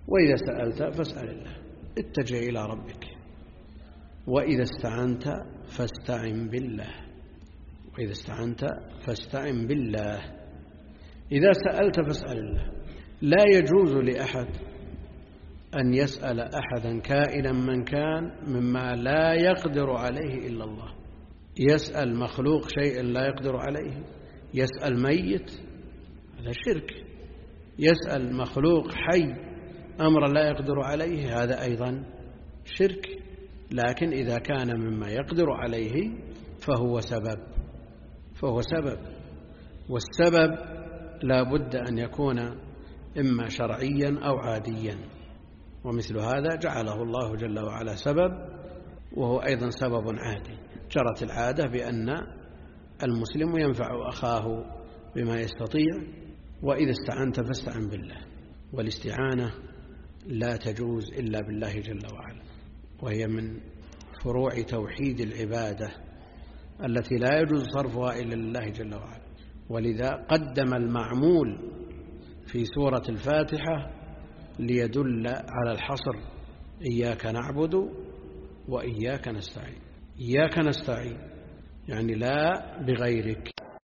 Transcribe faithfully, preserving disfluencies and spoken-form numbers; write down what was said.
وإذا سألت فاسأل الله، اتجه إلى ربك. وإذا استعنت فاستعن بالله، وإذا استعنت فاستعن بالله. إذا سألت فاسأل الله. لا يجوز لأحد أن يسأل أحدا كائنا من كان مما لا يقدر عليه إلا الله. يسأل مخلوق شيء لا يقدر عليه، يسأل ميت، هذا شرك. يسأل مخلوق حي أمر لا يقدر عليه، هذا أيضا شرك. لكن إذا كان مما يقدر عليه فهو سبب، فهو سبب. والسبب لا بد أن يكون إما شرعيا أو عاديا، ومثل هذا جعله الله جل وعلا سبب، وهو أيضا سبب عادي. جرت العادة بأن المسلم ينفع أخاه بما يستطيع. وإذا استعنت فاستعن بالله. والاستعانة لا تجوز إلا بالله جل وعلا، وهي من فروع توحيد العبادة التي لا يجوز صرفها إلا لله جل وعلا. ولذا قدم المعمول في سورة الفاتحة ليدل على الحصر: إياك نعبد وإياك نستعين. إياك نستعين يعني لا بغيرك،